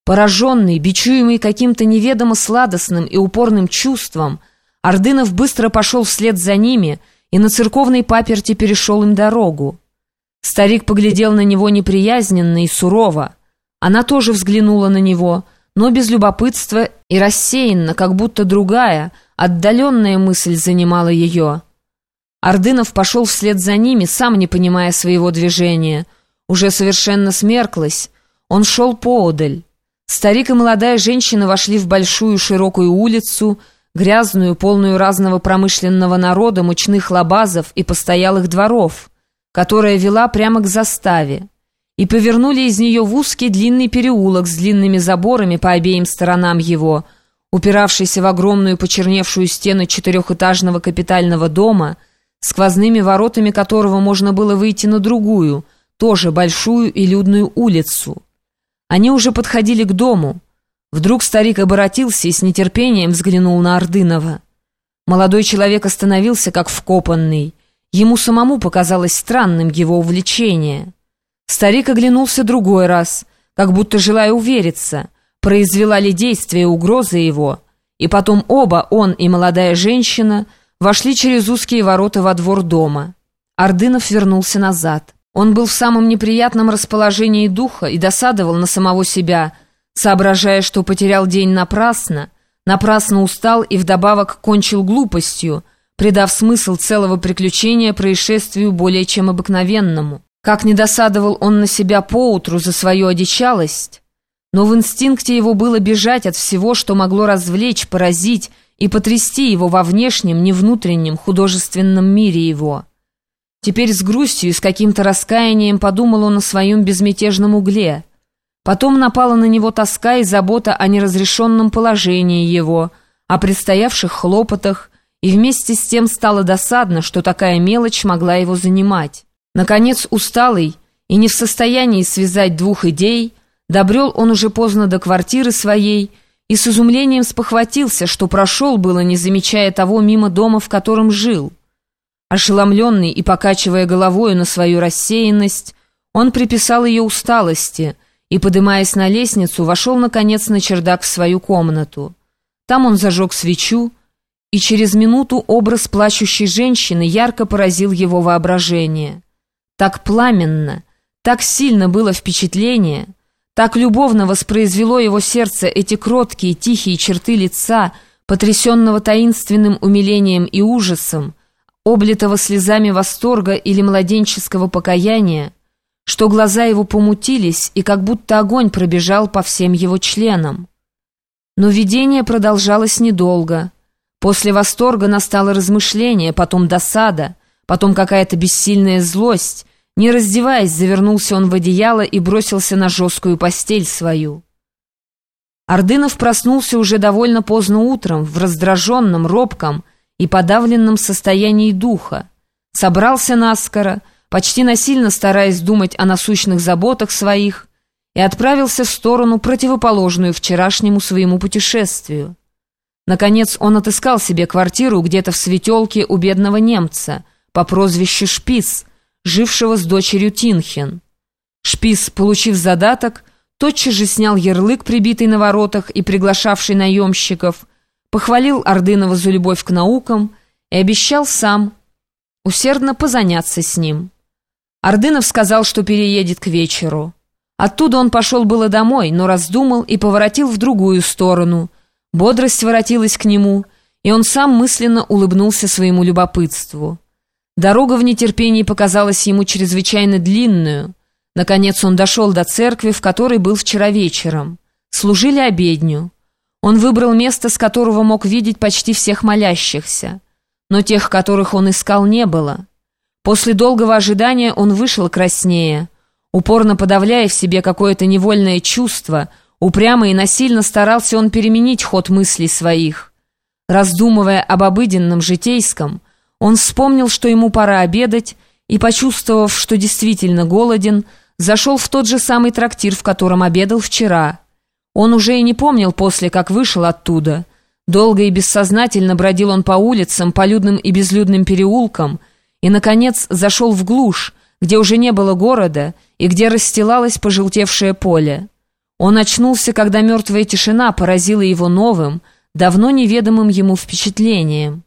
Пораженный, бичуемый каким-то неведомо сладостным и упорным чувством, Ордынов быстро пошел вслед за ними и на церковной паперти перешел им дорогу. Старик поглядел на него неприязненно и сурово. Она тоже взглянула на него, но без любопытства и рассеянно, как будто другая, отдаленная мысль занимала ее. Ордынов пошел вслед за ними, сам не понимая своего движения. Уже совершенно смерклось. Он шел поодаль. Старик и молодая женщина вошли в большую широкую улицу, грязную, полную разного промышленного народа, мучных лабазов и постоялых дворов, которая вела прямо к заставе, и повернули из нее в узкий длинный переулок с длинными заборами по обеим сторонам его, упиравшийся в огромную почерневшую стену четырехэтажного капитального дома, сквозными воротами которого можно было выйти на другую, тоже большую и людную улицу. Они уже подходили к дому. Вдруг старик оборотился и с нетерпением взглянул на Ордынова. Молодой человек остановился, как вкопанный. Ему самому показалось странным его увлечение. Старик оглянулся другой раз, как будто желая увериться, произвела ли действие угроза его, и потом оба, он и молодая женщина, вошли через узкие ворота во двор дома. Ордынов вернулся назад. Он был в самом неприятном расположении духа и досадовал на самого себя, соображая, что потерял день напрасно устал и вдобавок кончил глупостью, придав смысл целого приключения происшествию более чем обыкновенному. Как не досадовал он на себя поутру за свою одичалость, но в инстинкте его было бежать от всего, что могло развлечь, поразить и потрясти его во внешнем, не внутреннем, художественном мире его. Теперь с грустью и с каким-то раскаянием подумал он о своем безмятежном угле. Потом напала на него тоска и забота о неразрешенном положении его, о предстоявших хлопотах, и вместе с тем стало досадно, что такая мелочь могла его занимать. Наконец, усталый и не в состоянии связать двух идей, добрел он уже поздно до квартиры своей и с изумлением спохватился, что прошел было, не замечая того, мимо дома, в котором жил. Ошеломленный и покачивая головою на свою рассеянность, он приписал ее усталости и, подымаясь на лестницу, вошел, наконец, на чердак в свою комнату. Там он зажег свечу, и через минуту образ плачущей женщины ярко поразил его воображение. Так пламенно, так сильно было впечатление, так любовно воспроизвело его сердце эти кроткие, тихие черты лица, потрясенного таинственным умилением и ужасом, облитого слезами восторга или младенческого покаяния, что глаза его помутились и как будто огонь пробежал по всем его членам. Но видение продолжалось недолго. После восторга настало размышление, потом досада, потом какая-то бессильная злость. Не раздеваясь, завернулся он в одеяло и бросился на жесткую постель свою. Ордынов проснулся уже довольно поздно утром, в раздраженном, робком и подавленном состоянии духа. Собрался наскоро, почти насильно стараясь думать о насущных заботах своих, и отправился в сторону, противоположную вчерашнему своему путешествию. Наконец он отыскал себе квартиру где-то в Светелке у бедного немца по прозвищу Шпиц, жившего с дочерью Тинхен. Шпиц, получив задаток, тотчас же снял ярлык, прибитый на воротах и приглашавший наемщиков, похвалил Ордынова за любовь к наукам и обещал сам усердно позаняться с ним. Ордынов сказал, что переедет к вечеру. Оттуда он пошел было домой, но раздумал и поворотил в другую сторону. Бодрость воротилась к нему, и он сам мысленно улыбнулся своему любопытству. Дорога в нетерпении показалась ему чрезвычайно длинную. Наконец он дошел до церкви, в которой был вчера вечером. Служили обедню. Он выбрал место, с которого мог видеть почти всех молящихся. Но тех, которых он искал, не было. После долгого ожидания он вышел краснея. Упорно подавляя в себе какое-то невольное чувство, упрямо и насильно старался он переменить ход мыслей своих. Раздумывая об обыденном житейском, он вспомнил, что ему пора обедать, и, почувствовав, что действительно голоден, зашел в тот же самый трактир, в котором обедал вчера. Он уже и не помнил после, как вышел оттуда. Долго и бессознательно бродил он по улицам, по людным и безлюдным переулкам, и, наконец, зашел в глушь, где уже не было города и где расстилалось пожелтевшее поле. Он очнулся, когда мертвая тишина поразила его новым, давно неведомым ему впечатлением.